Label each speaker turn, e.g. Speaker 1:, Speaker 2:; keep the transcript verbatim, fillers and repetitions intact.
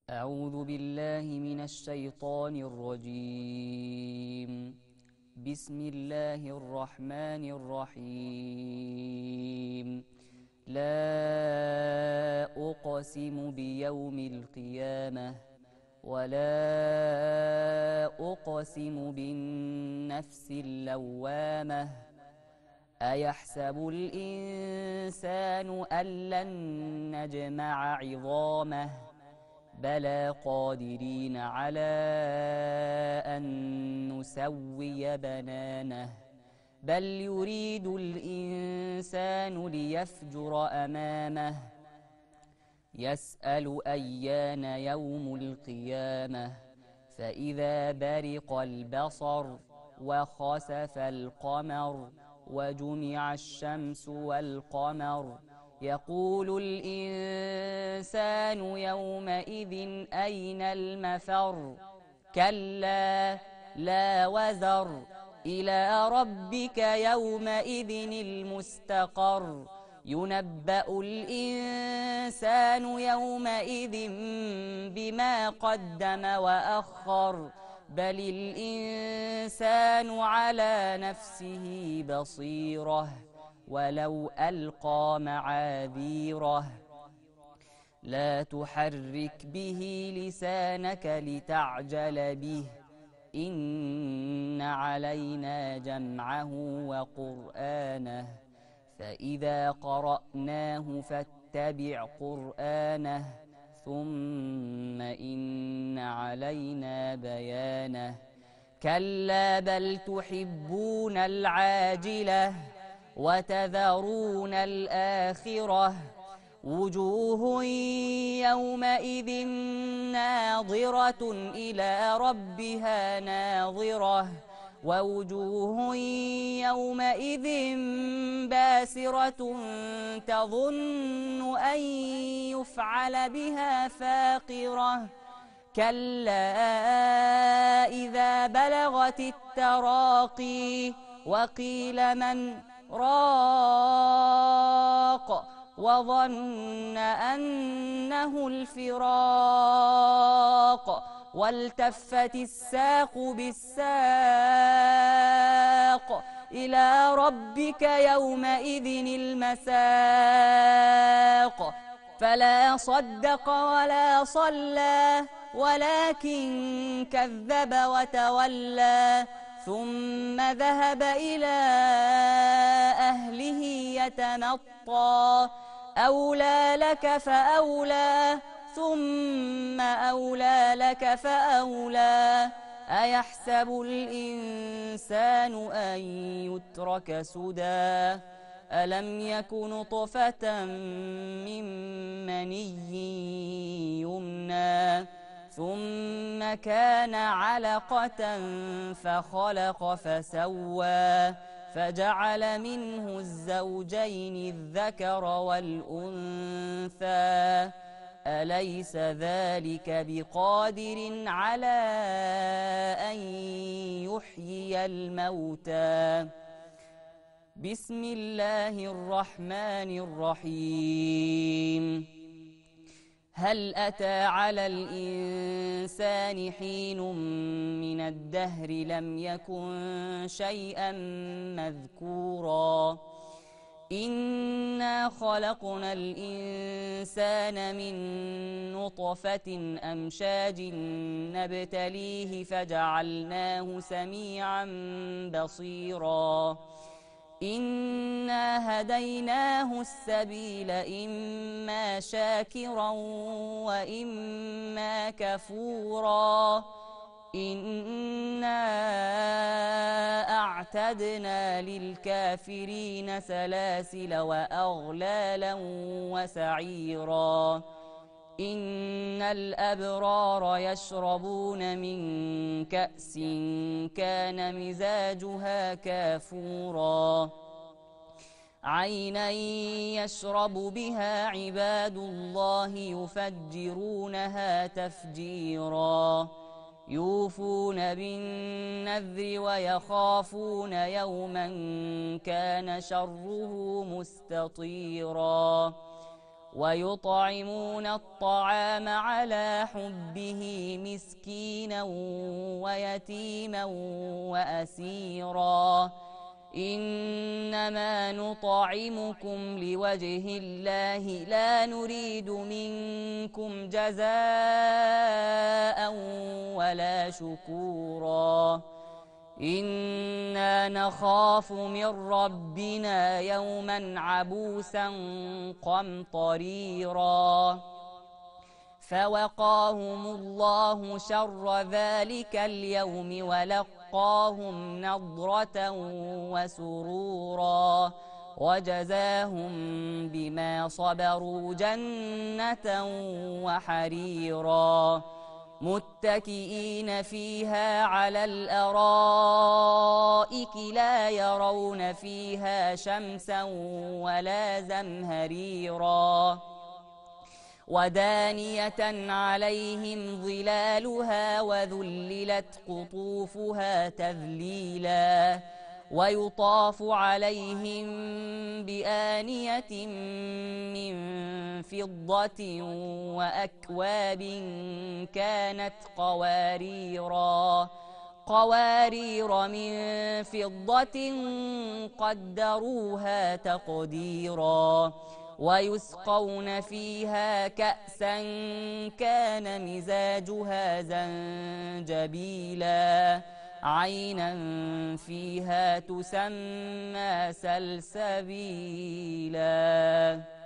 Speaker 1: أعوذ بالله من الشيطان الرجيم. بسم الله الرحمن الرحيم. لا أقسم بيوم القيامة ولا أقسم بالنفس اللوامة. أيحسب الإنسان أن لن نجمع عظامه بلى قادرين على أن نسوي بنانه بل يريد الإنسان ليفجر أمامه يسأل أيان يوم القيامة فإذا برق البصر وخسف القمر وجمع الشمس والقمر يقول الإنسان يومئذ أين المفر كلا لا وزر إلى ربك يومئذ المستقر ينبأ الإنسان يومئذ بما قدم وأخر بل الإنسان على نفسه بصيرة ولو ألقى معاذيره لا تحرك به لسانك لتعجل به إن علينا جمعه وقرآنه فإذا قرأناه فاتبع قرآنه ثم إن علينا بيانه كلا بل تحبون العاجلة وتذرون الآخرة وجوه يومئذ ناظرة إلى ربها ناظرة ووجوه يومئذ باسرة تظن أن يفعل بها فاقرة كلا إذا بلغت التراقي وقيل من راق وظن أنه الفراق والتفت الساق بالساق إلى ربك يومئذ المساق فلا صدق ولا صلى ولكن كذب وتولى ثم ذهب إلى أهله يتمطى أولى لك فأولى ثم أولى لك فأولى أيحسب الإنسان أن يترك سدى ألم يك نطفة من مني يمنى ثم كان علقة فخلق فسوى فجعل منه الزوجين الذكر والأنثى أليس ذلك بقادر على أن يحيي الموتى بسم الله الرحمن الرحيم هل أتى على الإنسان حين من الدهر لم يكن شيئا مذكورا إنا خلقنا الإنسان من نطفة أمشاج نبتليه فجعلناه سميعا بصيرا إنا هديناه السبيل إما شاكرا وإما كفورا إنا أعتدنا للكافرين سلاسل وأغلالا وسعيرا إن الأبرار يشربون من كأس كان مزاجها كافورا عينا يشرب بها عباد الله يفجرونها تفجيرا يوفون بالنذر ويخافون يوما كان شره مستطيرا ويطعمون الطعام على حبه مسكينا ويتيما وأسيرا إنما نطعمكم لوجه الله لا نريد منكم جزاء ولا شكورا إنا نخاف من ربنا يوما عبوسا قمطريرا فوقاهم الله شر ذلك اليوم ولقاهم نضرة وسرورا وجزاهم بما صبروا جنة وحريرا متكئين فيها على الأرائك لا يرون فيها شمسا ولا زمهريرا ودانية عليهم ظلالها وذللت قطوفها تذليلا ويطاف عليهم بآنية من فضة وأكواب كانت قواريرا قوارير من فضة قدروها تقديرا ويسقون فيها كأسا كان مزاجها زنجبيلا عينا فيها تسمى سلسبيلا.